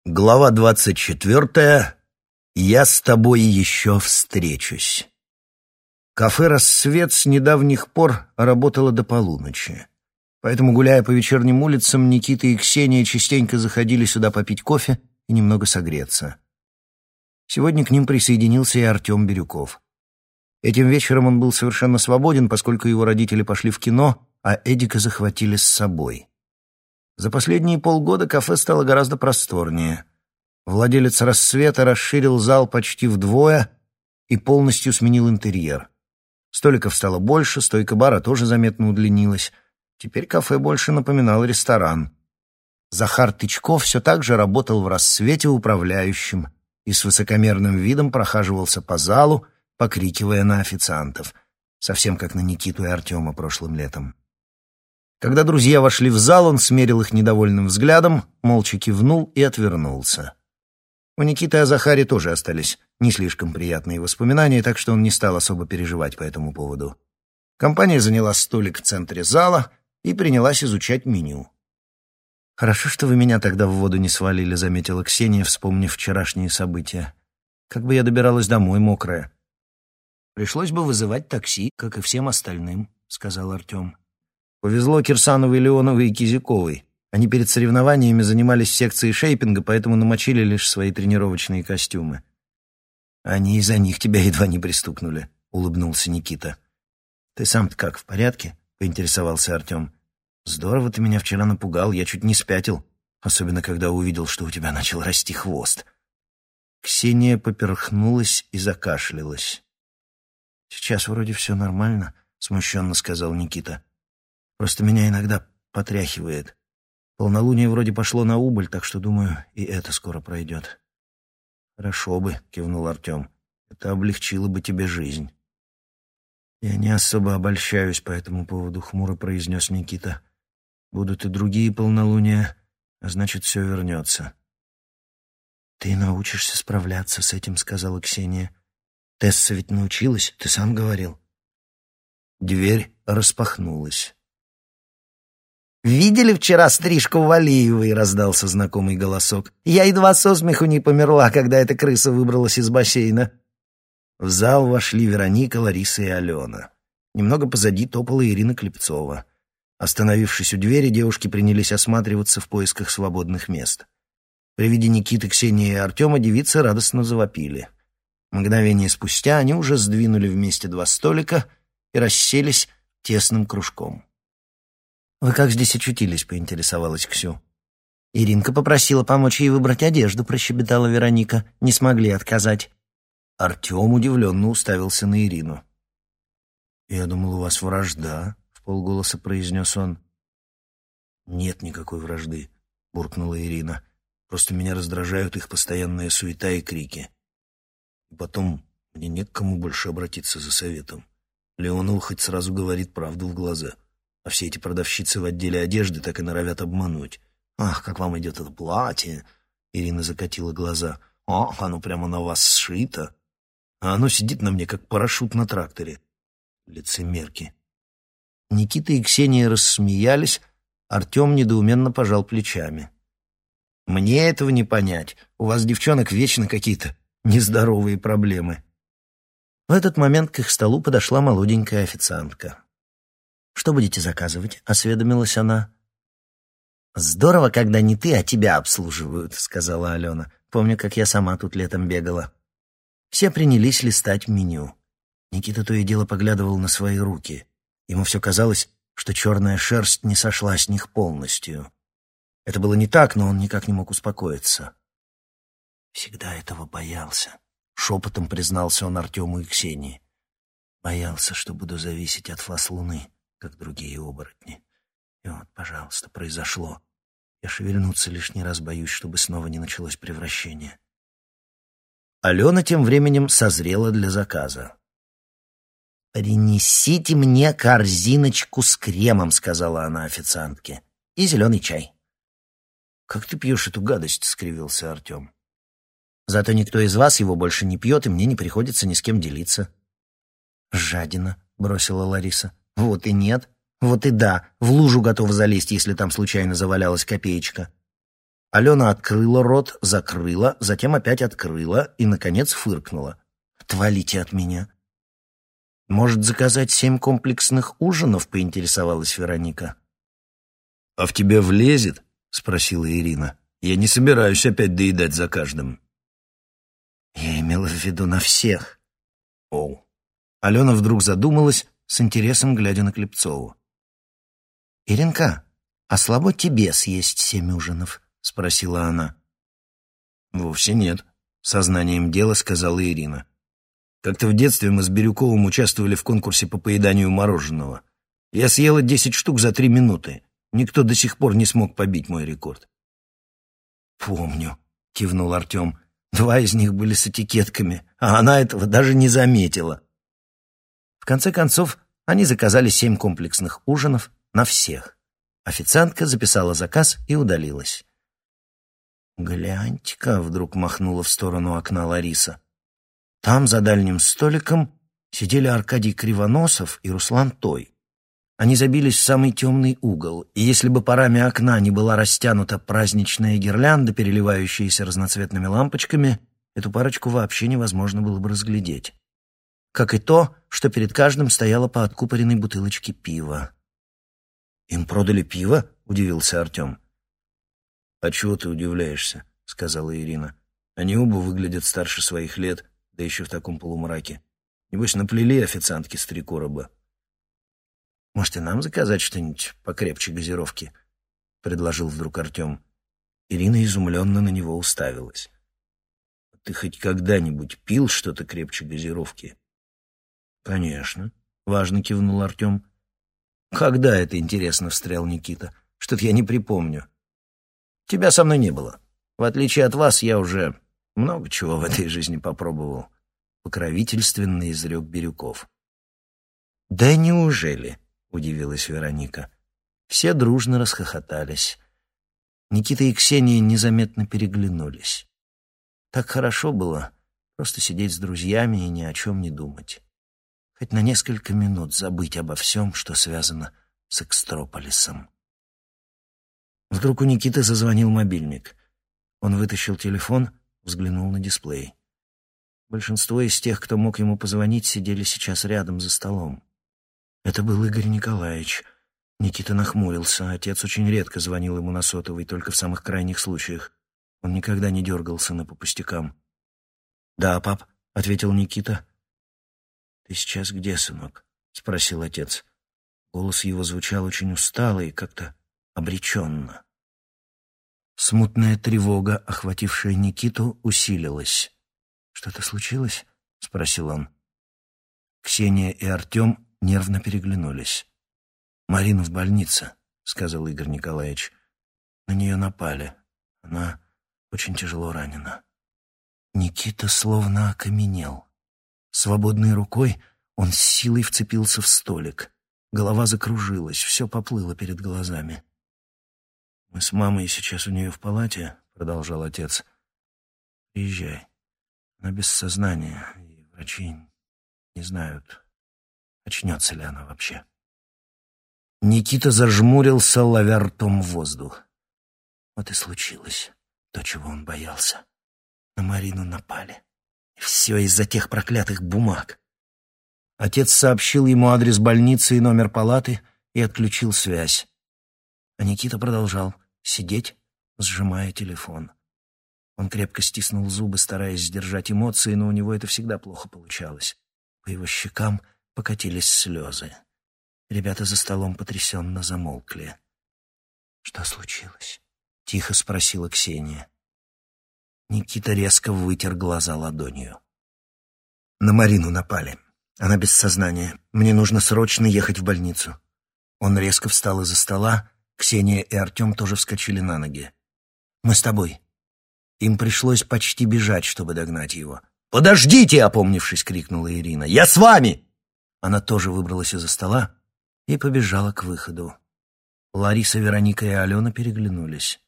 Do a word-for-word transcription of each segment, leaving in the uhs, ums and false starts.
Глава двадцать четвертая. Я с тобой еще встречусь. Кафе «Рассвет» с недавних пор работало до полуночи. Поэтому, гуляя по вечерним улицам, Никита и Ксения частенько заходили сюда попить кофе и немного согреться. Сегодня к ним присоединился и Артем Бирюков. Этим вечером он был совершенно свободен, поскольку его родители пошли в кино, а Эдика захватили с собой. За последние полгода кафе стало гораздо просторнее. Владелец «Рассвета» расширил зал почти вдвое и полностью сменил интерьер. Столиков стало больше, стойка бара тоже заметно удлинилась. Теперь кафе больше напоминало ресторан. Захар Тычков все так же работал в «Рассвете» управляющим и с высокомерным видом прохаживался по залу, покрикивая на официантов, совсем как на Никиту и Артема прошлым летом. Когда друзья вошли в зал, он смерил их недовольным взглядом, молча кивнул и отвернулся. У Никиты о Захаре тоже остались не слишком приятные воспоминания, так что он не стал особо переживать по этому поводу. Компания заняла столик в центре зала и принялась изучать меню. «Хорошо, что вы меня тогда в воду не свалили», — заметила Ксения, вспомнив вчерашние события. «Как бы я добиралась домой мокрая». «Пришлось бы вызывать такси, как и всем остальным», — сказал Артем. Повезло Кирсановой, Леоновой и Кизяковой. Они перед соревнованиями занимались в секции шейпинга, поэтому намочили лишь свои тренировочные костюмы. «Они из-за них тебя едва не пристукнули», — улыбнулся Никита. «Ты сам-то как, в порядке?» — поинтересовался Артем. «Здорово ты меня вчера напугал, я чуть не спятил, особенно когда увидел, что у тебя начал расти хвост». Ксения поперхнулась и закашлялась. «Сейчас вроде все нормально», — смущенно сказал Никита. «Просто меня иногда потряхивает. Полнолуние вроде пошло на убыль, так что, думаю, и это скоро пройдет». «Хорошо бы», — кивнул Артем. «Это облегчило бы тебе жизнь». «Я не особо обольщаюсь по этому поводу», — хмуро произнес Никита. «Будут и другие полнолуния, а значит, все вернется». «Ты научишься справляться с этим», — сказала Ксения. «Тесса ведь научилась, ты сам говорил». Дверь распахнулась. «Видели вчера стрижку Валиевой?» — раздался знакомый голосок. «Я едва со смеху не померла, когда эта крыса выбралась из бассейна». В зал вошли Вероника, Лариса и Алена. Немного позади топала Ирина Клепцова. Остановившись у двери, девушки принялись осматриваться в поисках свободных мест. При виде Никиты, Ксении и Артема девицы радостно завопили. Мгновение спустя они уже сдвинули вместе два столика и расселись тесным кружком. «Вы как здесь очутились?» — поинтересовалась Ксю. «Иринка попросила помочь ей выбрать одежду», — прощебетала Вероника. «Не смогли отказать». Артем удивленно уставился на Ирину. «Я думал, у вас вражда», — вполголоса произнес он. «Нет никакой вражды», — буркнула Ирина. «Просто меня раздражают их постоянная суета и крики. И потом, мне не к кому больше обратиться за советом. Леонова хоть сразу говорит правду в глаза. А все эти продавщицы в отделе одежды так и норовят обмануть. Ах, как вам идет это платье!» Ирина закатила глаза. «Ах, оно прямо на вас сшито. А оно сидит на мне, как парашют на тракторе. Лицемерки». Никита и Ксения рассмеялись, Артем недоуменно пожал плечами. «Мне этого не понять. У вас, девчонок, вечно какие-то нездоровые проблемы». В этот момент к их столу подошла молоденькая официантка. «Что будете заказывать?» — осведомилась она. «Здорово, когда не ты, а тебя обслуживают», — сказала Алена. «Помню, как я сама тут летом бегала». Все принялись листать меню. Никита то и дело поглядывал на свои руки. Ему все казалось, что черная шерсть не сошла с них полностью. Это было не так, но он никак не мог успокоиться. «Всегда этого боялся», — шепотом признался он Артему и Ксении. «Боялся, что буду зависеть от фаз луны, как другие оборотни. И вот, пожалуйста, произошло. Я шевельнуться лишний раз боюсь, чтобы снова не началось превращение». Алена тем временем созрела для заказа. «Принесите мне корзиночку с кремом», — сказала она официантке, — «и зеленый чай». «Как ты пьешь эту гадость?» — скривился Артем. «Зато никто из вас его больше не пьет, и мне не приходится ни с кем делиться». «Жадина», — бросила Лариса. «Вот и нет. Вот и да. В лужу готова залезть, если там случайно завалялась копеечка». Алена открыла рот, закрыла, затем опять открыла и, наконец, фыркнула. «Отвалите от меня!» «Может, заказать семь комплексных ужинов?» — поинтересовалась Вероника. «А в тебя влезет?» — спросила Ирина. «Я не собираюсь опять доедать за каждым». «Я имела в виду на всех». «Оу». Алена вдруг задумалась, с интересом глядя на Клепцову. «Иринка, а слабо тебе съесть семь ужинов?» — спросила она. «Вовсе нет», — сознанием дела сказала Ирина. «Как-то в детстве мы с Бирюковым участвовали в конкурсе по поеданию мороженого. Я съела десять штук за три минуты. Никто до сих пор не смог побить мой рекорд». «Помню», — кивнул Артем. «Два из них были с этикетками, а она этого даже не заметила». В конце концов, они заказали семь комплексных ужинов на всех. Официантка записала заказ и удалилась. «Гляньте-ка», — вдруг махнула в сторону окна Лариса. Там, за дальним столиком, сидели Аркадий Кривоносов и Руслан Той. Они забились в самый темный угол, и если бы парами окна не была растянута праздничная гирлянда, переливающаяся разноцветными лампочками, эту парочку вообще невозможно было бы разглядеть. Как и то, что перед каждым стояла по откупоренной бутылочке пива. «Им продали пиво?» — удивился Артем. «А чего ты удивляешься?» — сказала Ирина. «Они оба выглядят старше своих лет, да еще в таком полумраке. Небось, наплели официантки с три короба». «Может, и нам заказать что-нибудь покрепче газировки?» — предложил вдруг Артем. Ирина изумленно на него уставилась. «Ты хоть когда-нибудь пил что-то крепче газировки?» «Конечно», — важно кивнул Артем. «Когда это, интересно?» — встрял Никита. «Что-то я не припомню. Тебя со мной не было. В отличие от вас, я уже много чего в этой жизни попробовал», — покровительственно изрек Бирюков. «Да неужели?» — удивилась Вероника. Все дружно расхохотались. Никита и Ксения незаметно переглянулись. Так хорошо было просто сидеть с друзьями и ни о чем не думать. Хоть на несколько минут забыть обо всем, что связано с Экстрополисом. Вдруг у Никиты зазвонил мобильник. Он вытащил телефон, взглянул на дисплей. Большинство из тех, кто мог ему позвонить, сидели сейчас рядом за столом. Это был Игорь Николаевич. Никита нахмурился. Отец очень редко звонил ему на сотовый, только в самых крайних случаях. Он никогда не дергался на по пустякам. «Да, пап», — ответил Никита. «Ты сейчас где, сынок?» — спросил отец. Голос его звучал очень устало и как-то обреченно. Смутная тревога, охватившая Никиту, усилилась. «Что-то случилось?» — спросил он. Ксения и Артем нервно переглянулись. «Марина в больнице», — сказал Игорь Николаевич. «На нее напали. Она очень тяжело ранена». Никита словно окаменел. Свободной рукой он с силой вцепился в столик. Голова закружилась, все поплыло перед глазами. «Мы с мамой сейчас у нее в палате», — продолжал отец. «Приезжай. Она без сознания, и врачи не знают, очнется ли она вообще». Никита зажмурился, ловя ртом воздух. Вот и случилось то, чего он боялся. На Марину напали. И все из-за тех проклятых бумаг. Отец сообщил ему адрес больницы и номер палаты и отключил связь. А Никита продолжал сидеть, сжимая телефон. Он крепко стиснул зубы, стараясь сдержать эмоции, но у него это всегда плохо получалось. По его щекам покатились слезы. Ребята за столом потрясенно замолкли. «Что случилось?» — тихо спросила Ксения. Никита резко вытер глаза ладонью. «На Марину напали. Она без сознания. Мне нужно срочно ехать в больницу». Он резко встал из-за стола. Ксения и Артем тоже вскочили на ноги. «Мы с тобой». Им пришлось почти бежать, чтобы догнать его. «Подождите!» — опомнившись, крикнула Ирина. «Я с вами!» Она тоже выбралась из-за стола и побежала к выходу. Лариса, Вероника и Алена переглянулись.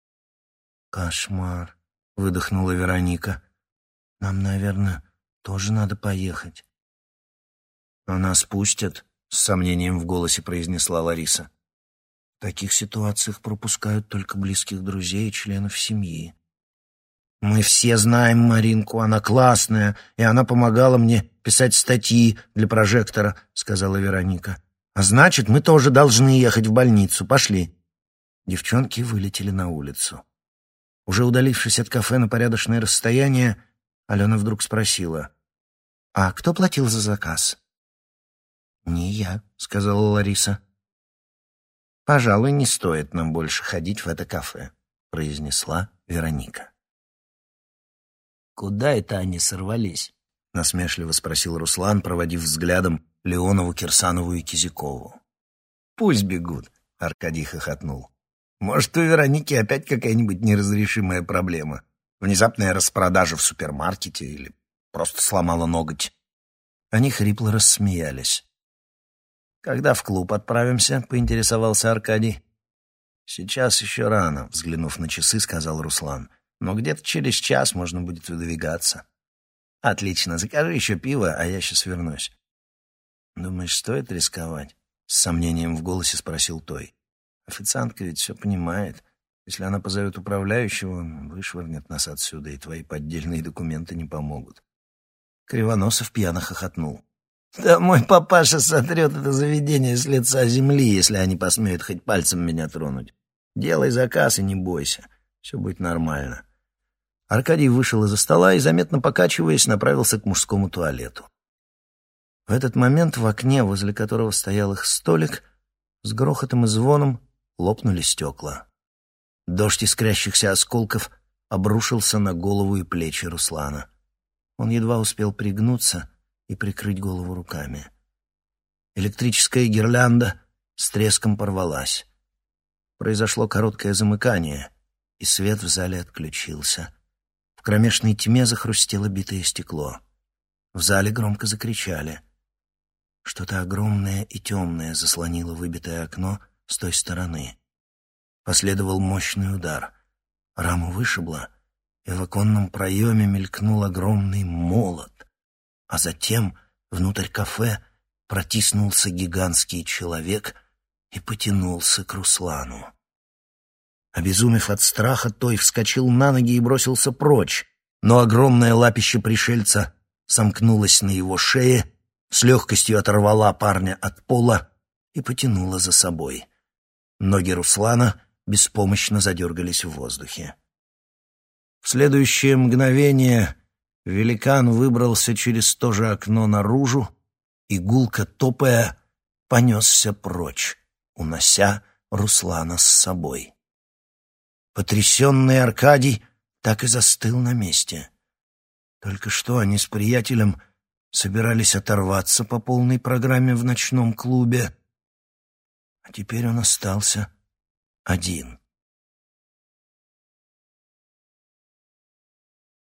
«Кошмар!» — выдохнула Вероника. «Нам, наверное, тоже надо поехать». «А нас пустят?» — с сомнением в голосе произнесла Лариса. В таких ситуациях пропускают только близких друзей и членов семьи. Мы все знаем Маринку, она классная, и она помогала мне писать статьи для «Прожектора», — сказала Вероника. А значит, мы тоже должны ехать в больницу. Пошли. Девчонки вылетели на улицу. Уже удалившись от кафе на порядочное расстояние, Алена вдруг спросила: «А кто платил за заказ?» «Не я», — сказала Лариса. «Пожалуй, не стоит нам больше ходить в это кафе», — произнесла Вероника. «Куда это они сорвались?» — насмешливо спросил Руслан, проводив взглядом Леонову, Кирсанову и Кизякову. «Пусть бегут», — Аркадий хохотнул. «Может, у Вероники опять какая-нибудь неразрешимая проблема? Внезапная распродажа в супермаркете или просто сломала ноготь?» Они хрипло рассмеялись. «Когда в клуб отправимся?» — поинтересовался Аркадий. «Сейчас еще рано», — взглянув на часы, сказал Руслан. «Но где-то через час можно будет выдвигаться». «Отлично, закажи еще пиво, а я сейчас вернусь». «Думаешь, стоит рисковать?» — с сомнением в голосе спросил Той. «Официантка ведь все понимает. Если она позовет управляющего, он вышвырнет нас отсюда, и твои поддельные документы не помогут». Кривоносов пьяно хохотнул. «Да мой папаша сотрет это заведение с лица земли, если они посмеют хоть пальцем меня тронуть. Делай заказ и не бойся, все будет нормально». Аркадий вышел из-за стола и, заметно покачиваясь, направился к мужскому туалету. В этот момент в окне, возле которого стоял их столик, с грохотом и звоном лопнули стекла. Дождь искрящихся осколков обрушился на голову и плечи Руслана. Он едва успел пригнуться и прикрыть голову руками. Электрическая гирлянда с треском порвалась. Произошло короткое замыкание, и свет в зале отключился. В кромешной тьме захрустело битое стекло. В зале громко закричали. Что-то огромное и темное заслонило выбитое окно с той стороны. Последовал мощный удар. Раму вышибло, и в оконном проеме мелькнул огромный молот, а затем внутрь кафе протиснулся гигантский человек и потянулся к Руслану. Обезумев от страха, Той вскочил на ноги и бросился прочь, но огромное лапище пришельца сомкнулось на его шее, с легкостью оторвала парня от пола и потянула за собой. Ноги Руслана беспомощно задергались в воздухе. В следующее мгновение великан выбрался через то же окно наружу и, гулко топая, понесся прочь, унося Руслана с собой. Потрясенный Аркадий так и застыл на месте. Только что они с приятелем собирались оторваться по полной программе в ночном клубе, а теперь он остался один.